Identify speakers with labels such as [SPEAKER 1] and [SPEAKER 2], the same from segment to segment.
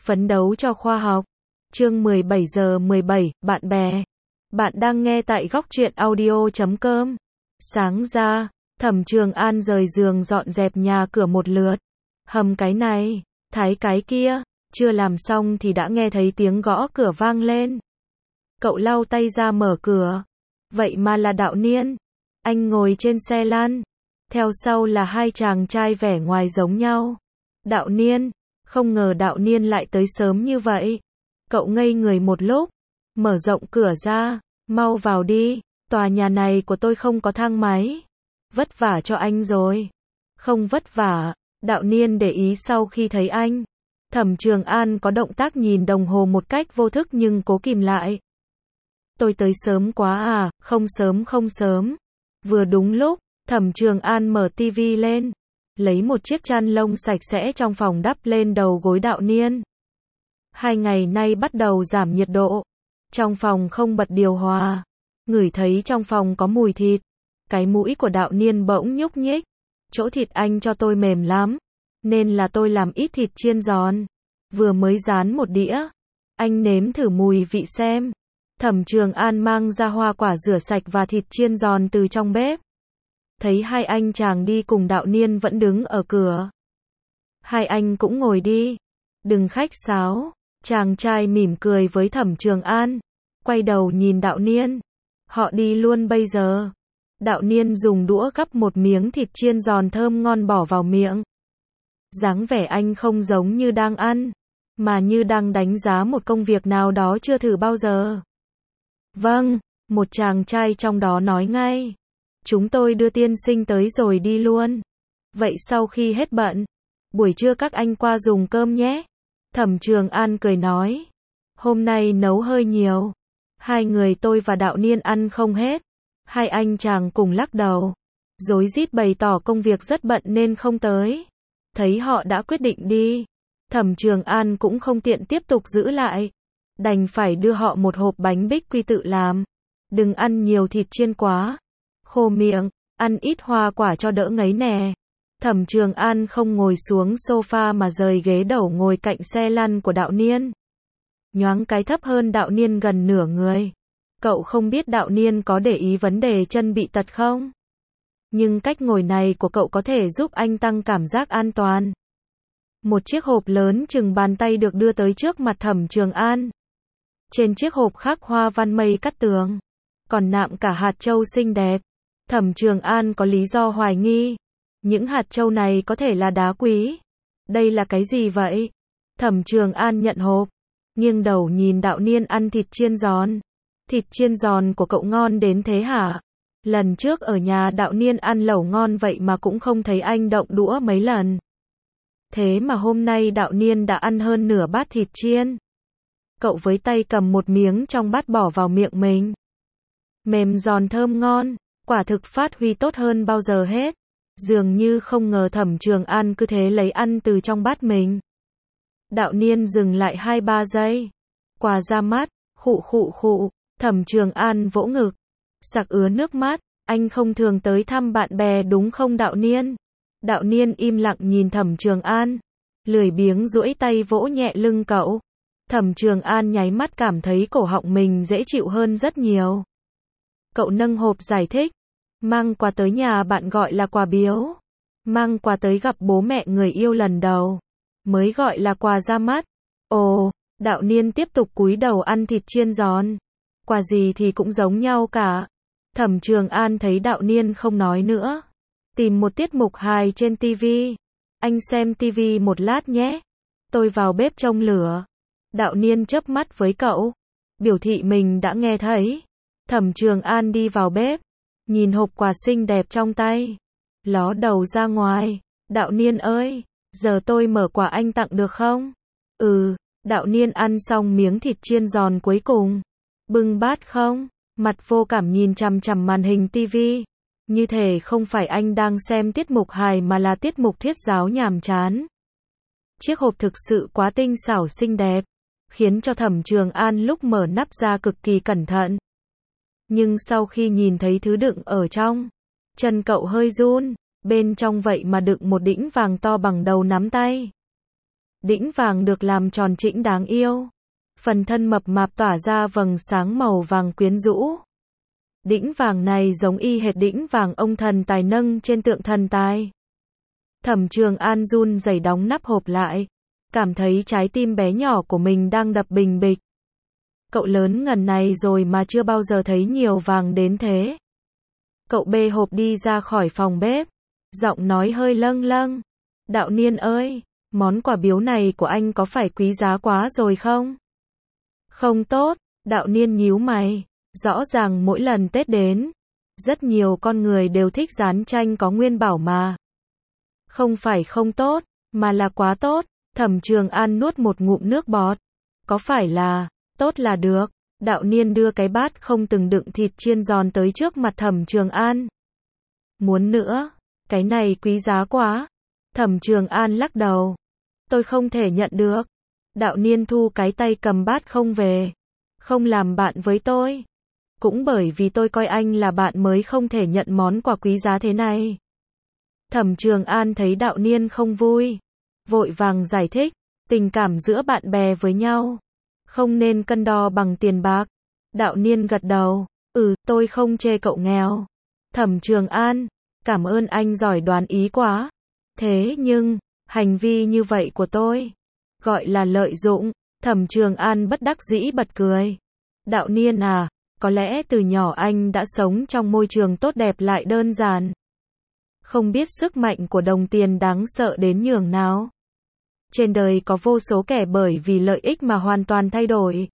[SPEAKER 1] Phấn đấu cho khoa học. Chương 17 giờ 17, bạn bè. Bạn đang nghe tại góc truyện audio.com. Sáng ra, Thẩm Trường An rời giường dọn dẹp nhà cửa một lượt. Hầm cái này, thái cái kia, chưa làm xong thì đã nghe thấy tiếng gõ cửa vang lên. Cậu lau tay ra mở cửa. Vậy mà là Đạo Niên. Anh ngồi trên xe lăn. Theo sau là hai chàng trai vẻ ngoài giống nhau. Đạo Niên. Không ngờ Đạo Niên lại tới sớm như vậy. Cậu ngây người một lúc. Mở rộng cửa ra. Mau vào đi. Tòa nhà này của tôi không có thang máy. Vất vả cho anh rồi. Không vất vả. Đạo Niên để ý sau khi thấy anh. Thẩm Trường An có động tác nhìn đồng hồ một cách vô thức nhưng cố kìm lại. Tôi tới sớm quá à? Không sớm không sớm. Vừa đúng lúc, Thẩm Trường An mở tivi lên. Lấy một chiếc chăn lông sạch sẽ trong phòng đắp lên đầu gối Đạo Niên. 2 ngày nay bắt đầu giảm nhiệt độ. Trong phòng không bật điều hòa. Ngửi thấy trong phòng có mùi thịt. Cái mũi của Đạo Niên bỗng nhúc nhích. Chỗ thịt anh cho tôi mềm lắm. Nên là tôi làm ít thịt chiên giòn. Vừa mới rán một đĩa. Anh nếm thử mùi vị xem. Thẩm Trường An mang ra hoa quả rửa sạch và thịt chiên giòn từ trong bếp. Thấy hai anh chàng đi cùng Đạo Niên vẫn đứng ở cửa. Hai anh cũng ngồi đi. Đừng khách sáo. Chàng trai mỉm cười với Thẩm Trường An. Quay đầu nhìn Đạo Niên. Họ đi luôn bây giờ. Đạo Niên dùng đũa gắp một miếng thịt chiên giòn thơm ngon bỏ vào miệng. Dáng vẻ anh không giống như đang ăn, mà như đang đánh giá một công việc nào đó chưa thử bao giờ. Vâng, một chàng trai trong đó nói ngay. Chúng tôi đưa tiên sinh tới rồi đi luôn. Vậy sau khi hết bận, buổi trưa các anh qua dùng cơm nhé. Thẩm Trường An cười nói. Hôm nay nấu hơi nhiều. Hai người tôi và Đạo Niên ăn không hết. Hai anh chàng cùng lắc đầu. Rối rít bày tỏ công việc rất bận nên không tới. Thấy họ đã quyết định đi. Thẩm Trường An cũng không tiện tiếp tục giữ lại. Đành phải đưa họ một hộp bánh bích quy tự làm. Đừng ăn nhiều thịt chiên quá. Khô miệng, ăn ít hoa quả cho đỡ ngấy nè. Thẩm Trường An không ngồi xuống sofa mà rời ghế đầu ngồi cạnh xe lăn của Đạo Niên. Nhoáng cái thấp hơn Đạo Niên gần nửa người. Cậu không biết Đạo Niên có để ý vấn đề chân bị tật không? Nhưng cách ngồi này của cậu có thể giúp anh tăng cảm giác an toàn. Một chiếc hộp lớn chừng bàn tay được đưa tới trước mặt Thẩm Trường An. Trên chiếc hộp khắc hoa văn mây cắt tường. Còn nạm cả hạt châu xinh đẹp. Thẩm Trường An có lý do hoài nghi. Những hạt châu này có thể là đá quý. Đây là cái gì vậy? Thẩm Trường An nhận hộp. Nghiêng đầu nhìn Đạo Niên ăn thịt chiên giòn. Thịt chiên giòn của cậu ngon đến thế hả? Lần trước ở nhà Đạo Niên ăn lẩu ngon vậy mà cũng không thấy anh động đũa mấy lần. Thế mà hôm nay Đạo Niên đã ăn hơn nửa bát thịt chiên. Cậu với tay cầm một miếng trong bát bỏ vào miệng mình. Mềm giòn thơm ngon, quả thực phát huy tốt hơn bao giờ hết. Dường như không ngờ Thẩm Trường An cứ thế lấy ăn từ trong bát mình. Đạo Niên dừng lại 2-3 giây. Quà ra mắt, khụ khụ khụ. Thẩm Trường An vỗ ngực. Sặc ứa nước mắt. Anh không thường tới thăm bạn bè đúng không Đạo Niên? Đạo Niên im lặng nhìn Thẩm Trường An. Lười biếng duỗi tay vỗ nhẹ lưng cậu. Thẩm Trường An nháy mắt cảm thấy cổ họng mình dễ chịu hơn rất nhiều. Cậu nâng hộp giải thích. Mang quà tới nhà bạn gọi là quà biếu. Mang quà tới gặp bố mẹ người yêu lần đầu. Mới gọi là quà ra mắt. Ồ, Đạo Niên tiếp tục cúi đầu ăn thịt chiên giòn. Quà gì thì cũng giống nhau cả. Thẩm Trường An thấy Đạo Niên không nói nữa. Tìm một tiết mục hài trên tivi. Anh xem tivi một lát nhé. Tôi vào bếp trông lửa. Đạo Niên chớp mắt với cậu. Biểu thị mình đã nghe thấy. Thẩm Trường An đi vào bếp. Nhìn hộp quà xinh đẹp trong tay. Ló đầu ra ngoài. Đạo Niên ơi, giờ tôi mở quà anh tặng được không? Ừ, Đạo Niên ăn xong miếng thịt chiên giòn cuối cùng. Bưng bát không? Mặt vô cảm nhìn chằm chằm màn hình tivi. Như thể không phải anh đang xem tiết mục hài mà là tiết mục thiết giáo nhàm chán. Chiếc hộp thực sự quá tinh xảo xinh đẹp. Khiến cho Thẩm Trường An lúc mở nắp ra cực kỳ cẩn thận. Nhưng sau khi nhìn thấy thứ đựng ở trong, chân cậu hơi run. Bên trong vậy mà đựng một đĩnh vàng to bằng đầu nắm tay. Đĩnh vàng được làm tròn trĩnh đáng yêu. Phần thân mập mạp tỏa ra vầng sáng màu vàng quyến rũ. Đĩnh vàng này giống y hệt đĩnh vàng ông thần tài nâng trên tượng thần tài. Thẩm Trường An run rẩy đóng nắp hộp lại, cảm thấy trái tim bé nhỏ của mình đang đập bình bịch. Cậu lớn ngần này rồi mà chưa bao giờ thấy nhiều vàng đến thế. Cậu bê hộp đi ra khỏi phòng bếp, giọng nói hơi lâng lâng. Đạo Niên ơi, món quà biếu này của anh có phải quý giá quá rồi không? Không tốt, Đạo Niên nhíu mày. Rõ ràng mỗi lần Tết đến, rất nhiều con người đều thích dán tranh có nguyên bảo mà. Không phải không tốt, mà là quá tốt. Thẩm Trường An nuốt một ngụm nước bọt. Có phải là, tốt là được. Đạo Niên đưa cái bát không từng đựng thịt chiên giòn tới trước mặt Thẩm Trường An. Muốn nữa, cái này quý giá quá. Thẩm Trường An lắc đầu. Tôi không thể nhận được. Đạo Niên thu cái tay cầm bát không về. Không làm bạn với tôi. Cũng bởi vì tôi coi anh là bạn mới không thể nhận món quà quý giá thế này. Thẩm Trường An thấy Đạo Niên không vui, vội vàng giải thích, tình cảm giữa bạn bè với nhau không nên cân đo bằng tiền bạc. Đạo Niên gật đầu, tôi không chê cậu nghèo. Thẩm Trường An, cảm ơn anh giỏi đoán ý quá. Thế nhưng, hành vi như vậy của tôi, gọi là lợi dụng. Thẩm Trường An bất đắc dĩ bật cười. Đạo Niên à, có lẽ từ nhỏ anh đã sống trong môi trường tốt đẹp lại đơn giản. Không biết sức mạnh của đồng tiền đáng sợ đến nhường nào. Trên đời có vô số kẻ bởi vì lợi ích mà hoàn toàn thay đổi.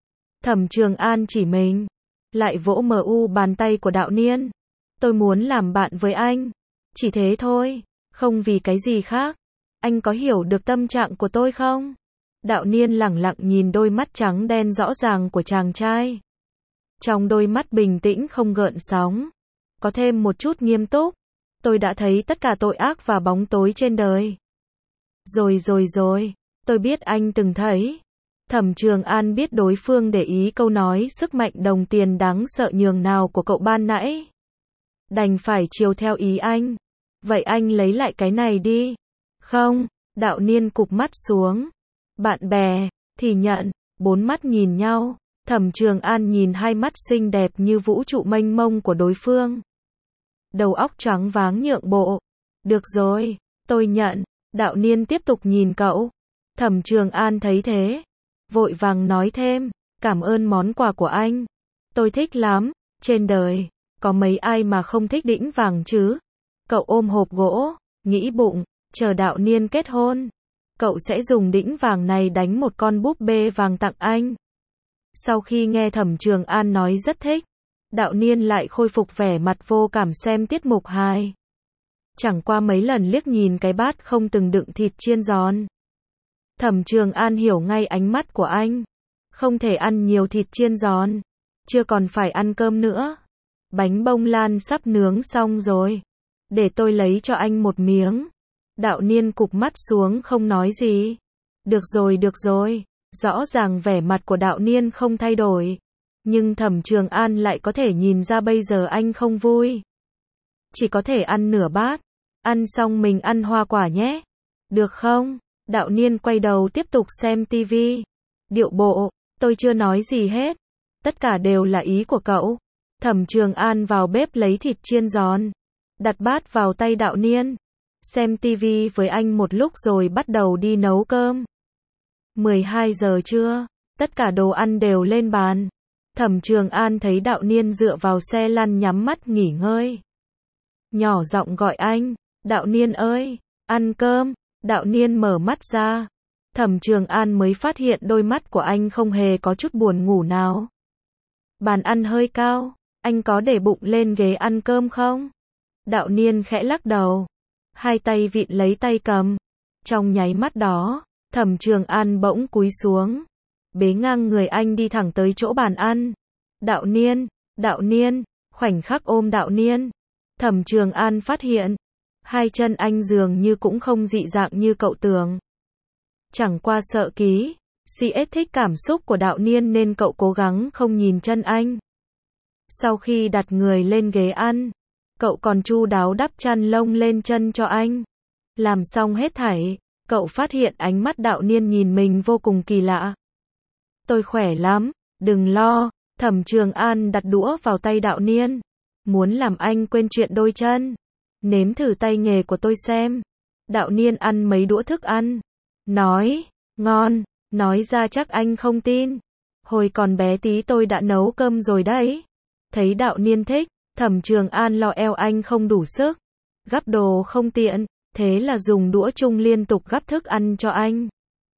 [SPEAKER 1] Thẩm Trường An chỉ mình, lại vỗ bàn tay của Đạo Niên. Tôi muốn làm bạn với anh. Chỉ thế thôi, không vì cái gì khác. Anh có hiểu được tâm trạng của tôi không? Đạo Niên lẳng lặng nhìn đôi mắt trắng đen rõ ràng của chàng trai. Trong đôi mắt bình tĩnh không gợn sóng, có thêm một chút nghiêm túc. Tôi đã thấy tất cả tội ác và bóng tối trên đời. Rồi, tôi biết anh từng thấy. Thẩm Trường An biết đối phương để ý câu nói sức mạnh đồng tiền đáng sợ nhường nào của cậu ban nãy. Đành phải chiều theo ý anh. Vậy anh lấy lại cái này đi. Không, Đạo Niên cụp mắt xuống. Bạn bè, thì nhận. Bốn mắt nhìn nhau. Thẩm Trường An nhìn hai mắt xinh đẹp như vũ trụ mênh mông của đối phương. Đầu óc choáng váng nhượng bộ. Được rồi, tôi nhận. Đạo Niên tiếp tục nhìn cậu. Thẩm Trường An thấy thế, vội vàng nói thêm, cảm ơn món quà của anh. Tôi thích lắm, trên đời, có mấy ai mà không thích đĩnh vàng chứ. Cậu ôm hộp gỗ, nghĩ bụng, chờ Đạo Niên kết hôn. Cậu sẽ dùng đĩnh vàng này đánh một con búp bê vàng tặng anh. Sau khi nghe Thẩm Trường An nói rất thích, Đạo Niên lại khôi phục vẻ mặt vô cảm xem tiết mục hài. Chẳng qua mấy lần liếc nhìn cái bát không từng đựng thịt chiên giòn. Thẩm Trường An hiểu ngay ánh mắt của anh. Không thể ăn nhiều thịt chiên giòn. Chưa còn phải ăn cơm nữa. Bánh bông lan sắp nướng xong rồi. Để tôi lấy cho anh một miếng. Đạo Niên cụp mắt xuống không nói gì. Được rồi. Rõ ràng vẻ mặt của Đạo Niên không thay đổi. Nhưng Thẩm Trường An lại có thể nhìn ra bây giờ anh không vui. Chỉ có thể ăn nửa bát. Ăn xong mình ăn hoa quả nhé. Được không? Đạo Niên quay đầu tiếp tục xem tivi. Điệu bộ, tôi chưa nói gì hết. Tất cả đều là ý của cậu. Thẩm Trường An vào bếp lấy thịt chiên giòn. Đặt bát vào tay Đạo Niên. Xem tivi với anh một lúc rồi bắt đầu đi nấu cơm. 12 giờ trưa, tất cả đồ ăn đều lên bàn. Thẩm Trường An thấy Đạo Niên dựa vào xe lăn nhắm mắt nghỉ ngơi. Nhỏ giọng gọi anh, Đạo Niên ơi, ăn cơm. Đạo Niên mở mắt ra. Thẩm Trường An mới phát hiện đôi mắt của anh không hề có chút buồn ngủ nào. Bàn ăn hơi cao, anh có để bụng lên ghế ăn cơm không? Đạo Niên khẽ lắc đầu. Hai tay vịn lấy tay cầm. Trong nháy mắt đó, Thẩm Trường An bỗng cúi xuống. Bế ngang người anh đi thẳng tới chỗ bàn ăn. Đạo Niên, khoảnh khắc ôm Đạo Niên. Thẩm Trường An phát hiện, hai chân anh dường như cũng không dị dạng như cậu tưởng. Chẳng qua sợ CS thích cảm xúc của Đạo Niên nên cậu cố gắng không nhìn chân anh. Sau khi đặt người lên ghế ăn, cậu còn chu đáo đắp chăn lông lên chân cho anh. Làm xong hết thảy, Cậu phát hiện ánh mắt Đạo Niên nhìn mình vô cùng kỳ lạ. Tôi khỏe lắm, đừng lo. Thẩm Trường An đặt đũa vào tay Đạo Niên. Muốn làm anh quên chuyện đôi chân. Nếm thử tay nghề của tôi xem. Đạo Niên ăn mấy đũa thức ăn. Nói, ngon, nói ra chắc anh không tin. Hồi còn bé tí tôi đã nấu cơm rồi đấy. Thấy Đạo Niên thích, Thẩm Trường An lo eo anh không đủ sức. Gắp đồ không tiện, thế là dùng đũa chung liên tục gắp thức ăn cho anh.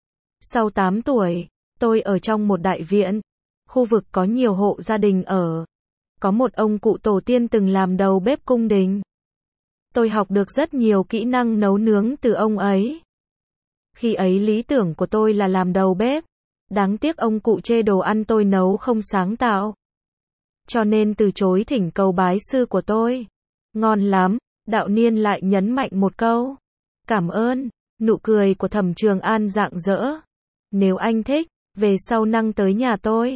[SPEAKER 1] Sau 8 tuổi, tôi ở trong một đại viện. Khu vực có nhiều hộ gia đình ở. Có một ông cụ tổ tiên từng làm đầu bếp cung đình. Tôi học được rất nhiều kỹ năng nấu nướng từ ông ấy. Khi ấy lý tưởng của tôi là làm đầu bếp. Đáng tiếc ông cụ chê đồ ăn tôi nấu không sáng tạo. Cho nên từ chối thỉnh cầu bái sư của tôi. Ngon lắm, Đạo Niên lại nhấn mạnh một câu. Cảm ơn, nụ cười của Thẩm Trường An rạng rỡ. Nếu anh thích, về sau năng tới nhà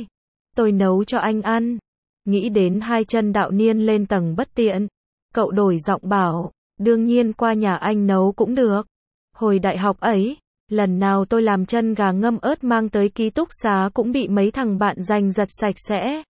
[SPEAKER 1] tôi nấu cho anh ăn. Nghĩ đến hai chân Đạo Niên lên tầng bất tiện. Cậu đổi giọng bảo, đương nhiên qua nhà anh nấu cũng được. Hồi đại học ấy, lần nào tôi làm chân gà ngâm ớt mang tới ký túc xá cũng bị mấy thằng bạn giành giật sạch sẽ.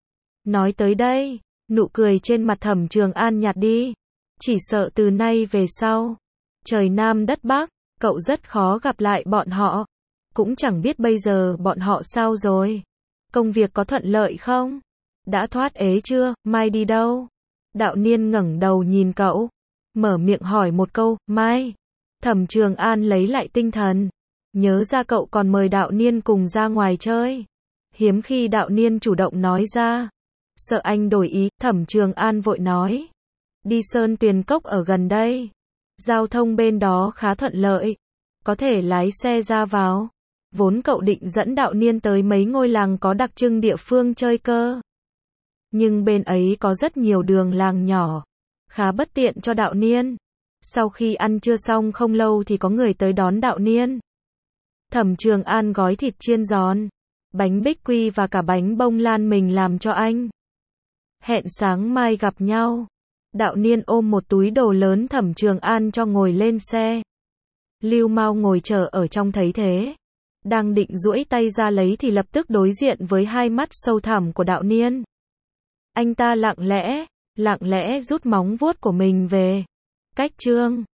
[SPEAKER 1] Nói tới đây, nụ cười trên mặt Thẩm Trường An nhạt đi. Chỉ sợ từ nay về sau, trời Nam đất Bắc, cậu rất khó gặp lại bọn họ. Cũng chẳng biết bây giờ bọn họ sao rồi. Công việc có thuận lợi không? Đã thoát ế chưa, mai đi đâu? Đạo Niên ngẩng đầu nhìn cậu, mở miệng hỏi một câu, mai. Thẩm Trường An lấy lại tinh thần, nhớ ra cậu còn mời Đạo Niên cùng ra ngoài chơi. Hiếm khi Đạo Niên chủ động nói ra. Sợ anh đổi ý, Thẩm Trường An vội nói. Đi Sơn Tuyền Cốc ở gần đây. Giao thông bên đó khá thuận lợi. Có thể lái xe ra vào. Vốn cậu định dẫn Đạo Niên tới mấy ngôi làng có đặc trưng địa phương chơi cơ. Nhưng bên ấy có rất nhiều đường làng nhỏ. Khá bất tiện cho Đạo Niên. Sau khi ăn trưa xong không lâu thì có người tới đón Đạo Niên. Thẩm Trường An gói thịt chiên giòn, bánh bích quy và cả bánh bông lan mình làm cho anh. Hẹn sáng mai gặp nhau. Đạo Niên ôm một túi đồ lớn Thẩm Trường An cho ngồi lên xe. Lưu Mao ngồi chờ ở trong thấy thế. Đang định duỗi tay ra lấy thì lập tức đối diện với hai mắt sâu thẳm của Đạo Niên. Anh ta lặng lẽ rút móng vuốt của mình về. Cách chương